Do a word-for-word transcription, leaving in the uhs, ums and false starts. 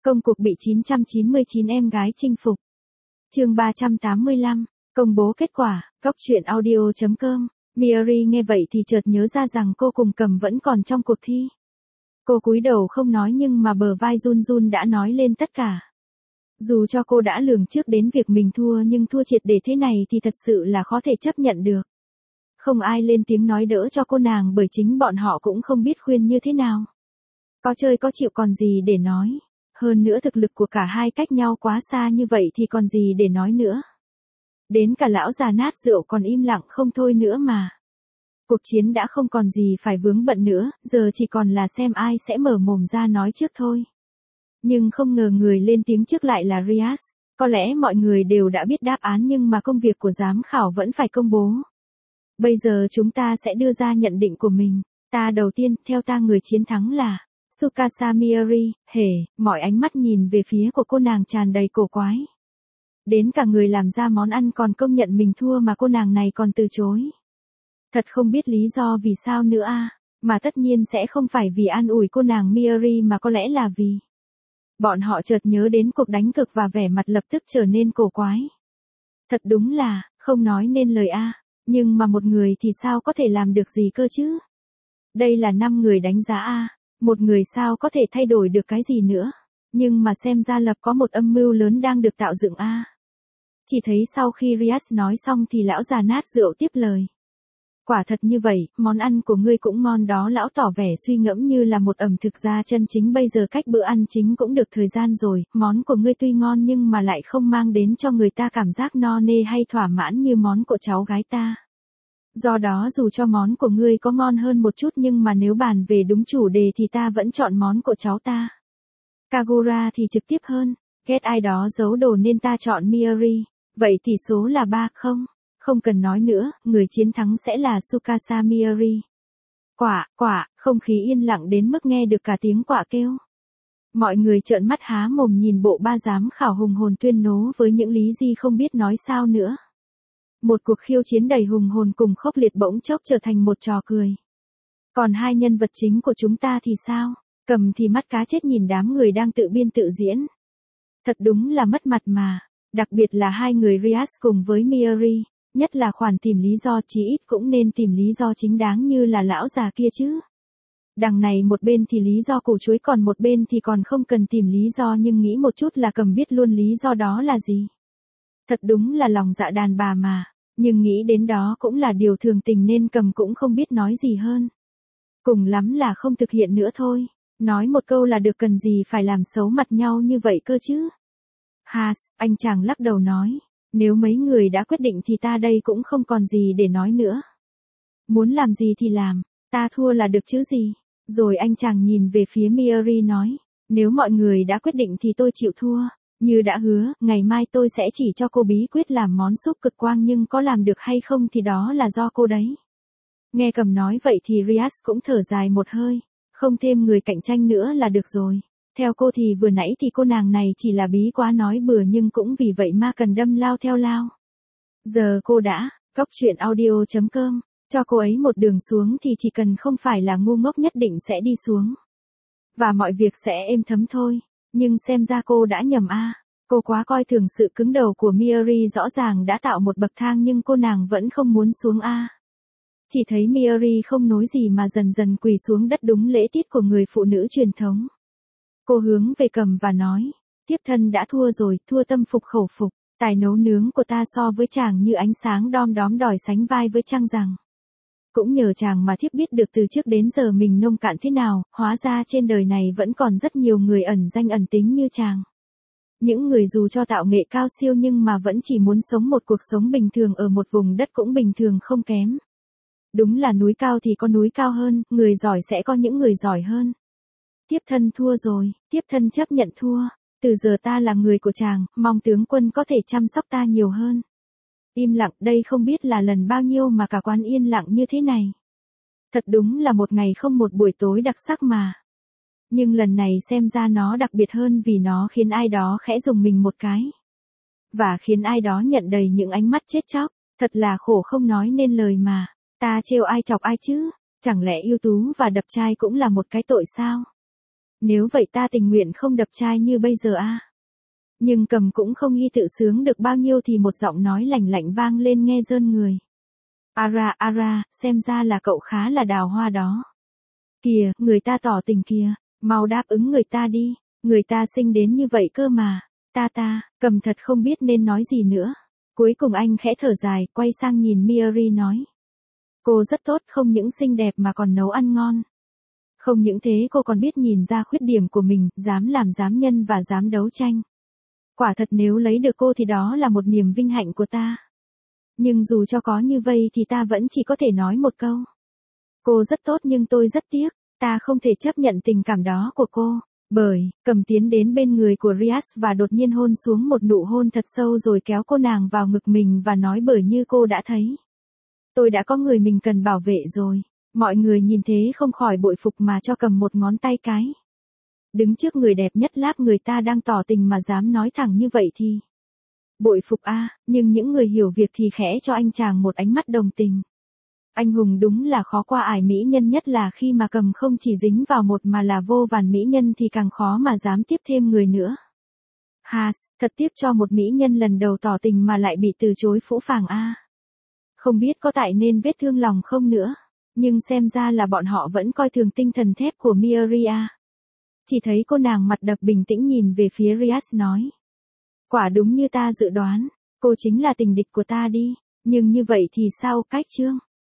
Công cuộc bị chín trăm chín mươi chín em gái chinh phục. Chương ba trăm tám mươi lăm, công bố kết quả, cóc truyện audio chấm com. Miori nghe vậy thì chợt nhớ ra rằng cô cùng Cầm vẫn còn trong cuộc thi. Cô cúi đầu không nói nhưng mà bờ vai run run đã nói lên tất cả. Dù cho cô đã lường trước đến việc mình thua nhưng thua triệt để thế này thì thật sự là khó thể chấp nhận được. Không ai lên tiếng nói đỡ cho cô nàng bởi chính bọn họ cũng không biết khuyên như thế nào. Có chơi có chịu còn gì để nói. Hơn nữa thực lực của cả hai cách nhau quá xa như vậy thì còn gì để nói nữa. Đến cả lão già nát rượu còn im lặng không thôi nữa mà. Cuộc chiến đã không còn gì phải vướng bận nữa, giờ chỉ còn là xem ai sẽ mở mồm ra nói trước thôi. Nhưng không ngờ người lên tiếng trước lại là Rias. Có lẽ mọi người đều đã biết đáp án nhưng mà công việc của giám khảo vẫn phải công bố. Bây giờ chúng ta sẽ đưa ra nhận định của mình. Ta đầu tiên, theo ta người chiến thắng là Tsukasa Miori. Hề, mọi ánh mắt nhìn về phía của cô nàng tràn đầy cổ quái. Đến cả người làm ra món ăn còn công nhận mình thua mà cô nàng này còn từ chối. Thật không biết lý do vì sao nữa a, à, mà tất nhiên sẽ không phải vì an ủi cô nàng Miori mà có lẽ là vì bọn họ chợt nhớ đến cuộc đánh cực và vẻ mặt lập tức trở nên cổ quái. Thật đúng là, không nói nên lời a, à, nhưng mà một người thì sao có thể làm được gì cơ chứ? Đây là năm người đánh giá a, à, một người sao có thể thay đổi được cái gì nữa? Nhưng mà xem ra lập có một âm mưu lớn đang được tạo dựng a. À. Chỉ thấy sau khi Rias nói xong thì lão già nát rượu tiếp lời. Quả thật như vậy, món ăn của ngươi cũng ngon đó, lão tỏ vẻ suy ngẫm như là một ẩm thực gia chân chính. Bây giờ cách bữa ăn chính cũng được thời gian rồi, món của ngươi tuy ngon nhưng mà lại không mang đến cho người ta cảm giác no nê hay thỏa mãn như món của cháu gái ta. Do đó dù cho món của ngươi có ngon hơn một chút nhưng mà nếu bàn về đúng chủ đề thì ta vẫn chọn món của cháu ta. Kagura thì trực tiếp hơn, ghét ai đó giấu đồ nên ta chọn Miori. Vậy tỷ số là ba không. Không cần nói nữa, người chiến thắng sẽ là Tsukasa Miori. Quả, quả, không khí yên lặng đến mức nghe được cả tiếng quả kêu. Mọi người trợn mắt há mồm nhìn bộ ba giám khảo hùng hồn tuyên bố với những lý gì không biết nói sao nữa. Một cuộc khiêu chiến đầy hùng hồn cùng khốc liệt bỗng chốc trở thành một trò cười. Còn hai nhân vật chính của chúng ta thì sao? Cầm thì mắt cá chết nhìn đám người đang tự biên tự diễn. Thật đúng là mất mặt mà, đặc biệt là hai người Rias cùng với Miori. Nhất là khoản tìm lý do, chí ít cũng nên tìm lý do chính đáng như là lão già kia chứ. Đằng này một bên thì lý do củ chuối còn một bên thì còn không cần tìm lý do nhưng nghĩ một chút là Cầm biết luôn lý do đó là gì. Thật đúng là lòng dạ đàn bà mà, nhưng nghĩ đến đó cũng là điều thường tình nên Cầm cũng không biết nói gì hơn. Cùng lắm là không thực hiện nữa thôi, nói một câu là được, cần gì phải làm xấu mặt nhau như vậy cơ chứ. Has, anh chàng lắc đầu nói. Nếu mấy người đã quyết định thì ta đây cũng không còn gì để nói nữa. Muốn làm gì thì làm, ta thua là được chứ gì. Rồi anh chàng nhìn về phía Miori nói, nếu mọi người đã quyết định thì tôi chịu thua. Như đã hứa, ngày mai tôi sẽ chỉ cho cô bí quyết làm món súp cực quang nhưng có làm được hay không thì đó là do cô đấy. Nghe Cầm nói vậy thì Rias cũng thở dài một hơi, không thêm người cạnh tranh nữa là được rồi. Theo cô thì vừa nãy thì cô nàng này chỉ là bí quá nói bừa nhưng cũng vì vậy mà cần đâm lao theo lao. Giờ cô đã, cóc truyện audio chấm com, cho cô ấy một đường xuống thì chỉ cần không phải là ngu ngốc nhất định sẽ đi xuống. Và mọi việc sẽ êm thấm thôi, nhưng xem ra cô đã nhầm a. À. Cô quá coi thường sự cứng đầu của Miori, rõ ràng đã tạo một bậc thang nhưng cô nàng vẫn không muốn xuống a. À. Chỉ thấy Miori không nói gì mà dần dần quỳ xuống đất đúng lễ tiết của người phụ nữ truyền thống. Cô hướng về Cầm và nói, tiếp thân đã thua rồi, thua tâm phục khẩu phục, tài nấu nướng của ta so với chàng như ánh sáng đom đóm đòi sánh vai với trăng rằng. Cũng nhờ chàng mà thiếp biết được từ trước đến giờ mình nông cạn thế nào, hóa ra trên đời này vẫn còn rất nhiều người ẩn danh ẩn tính như chàng. Những người dù cho tạo nghệ cao siêu nhưng mà vẫn chỉ muốn sống một cuộc sống bình thường ở một vùng đất cũng bình thường không kém. Đúng là núi cao thì có núi cao hơn, người giỏi sẽ có những người giỏi hơn. Tiếp thân thua rồi, tiếp thân chấp nhận thua, từ giờ ta là người của chàng, mong tướng quân có thể chăm sóc ta nhiều hơn. Im lặng, đây không biết là lần bao nhiêu mà cả quán yên lặng như thế này. Thật đúng là một ngày không một buổi tối đặc sắc mà. Nhưng lần này xem ra nó đặc biệt hơn vì nó khiến ai đó khẽ rùng mình một cái. Và khiến ai đó nhận đầy những ánh mắt chết chóc, thật là khổ không nói nên lời mà. Ta trêu ai chọc ai chứ, chẳng lẽ ưu tú và đập trai cũng là một cái tội sao? Nếu vậy ta tình nguyện không đập trai như bây giờ a. Nhưng Cầm cũng không nghi tự sướng được bao nhiêu thì một giọng nói lạnh lạnh vang lên nghe rơn người. Ara, Ara, xem ra là cậu khá là đào hoa đó. Kìa, người ta tỏ tình kìa, mau đáp ứng người ta đi, người ta xinh đến như vậy cơ mà. Ta ta, Cầm thật không biết nên nói gì nữa. Cuối cùng anh khẽ thở dài, quay sang nhìn Miyori nói. Cô rất tốt, không những xinh đẹp mà còn nấu ăn ngon. Không những thế cô còn biết nhìn ra khuyết điểm của mình, dám làm dám nhân và dám đấu tranh. Quả thật nếu lấy được cô thì đó là một niềm vinh hạnh của ta. Nhưng dù cho có như vậy thì ta vẫn chỉ có thể nói một câu. Cô rất tốt nhưng tôi rất tiếc, ta không thể chấp nhận tình cảm đó của cô. Bởi, Cầm tiến đến bên người của Rias và đột nhiên hôn xuống một nụ hôn thật sâu rồi kéo cô nàng vào ngực mình và nói bởi như cô đã thấy. Tôi đã có người mình cần bảo vệ rồi. Mọi người nhìn thế không khỏi bội phục mà cho Cầm một ngón tay cái. Đứng trước người đẹp nhất láp người ta đang tỏ tình mà dám nói thẳng như vậy thì. Bội phục a, nhưng những người hiểu việc thì khẽ cho anh chàng một ánh mắt đồng tình. Anh hùng đúng là khó qua ải mỹ nhân nhất là khi mà Cầm không chỉ dính vào một mà là vô vàn mỹ nhân thì càng khó mà dám tiếp thêm người nữa. Has, thật tiếc cho một mỹ nhân lần đầu tỏ tình mà lại bị từ chối phũ phàng a. Không biết có tại nên vết thương lòng không nữa, nhưng xem ra là bọn họ vẫn coi thường tinh thần thép của Miria. Chỉ thấy cô nàng mặt đập bình tĩnh nhìn về phía Rias nói. Quả đúng như ta dự đoán, cô chính là tình địch của ta đi, nhưng như vậy thì sao cách chương?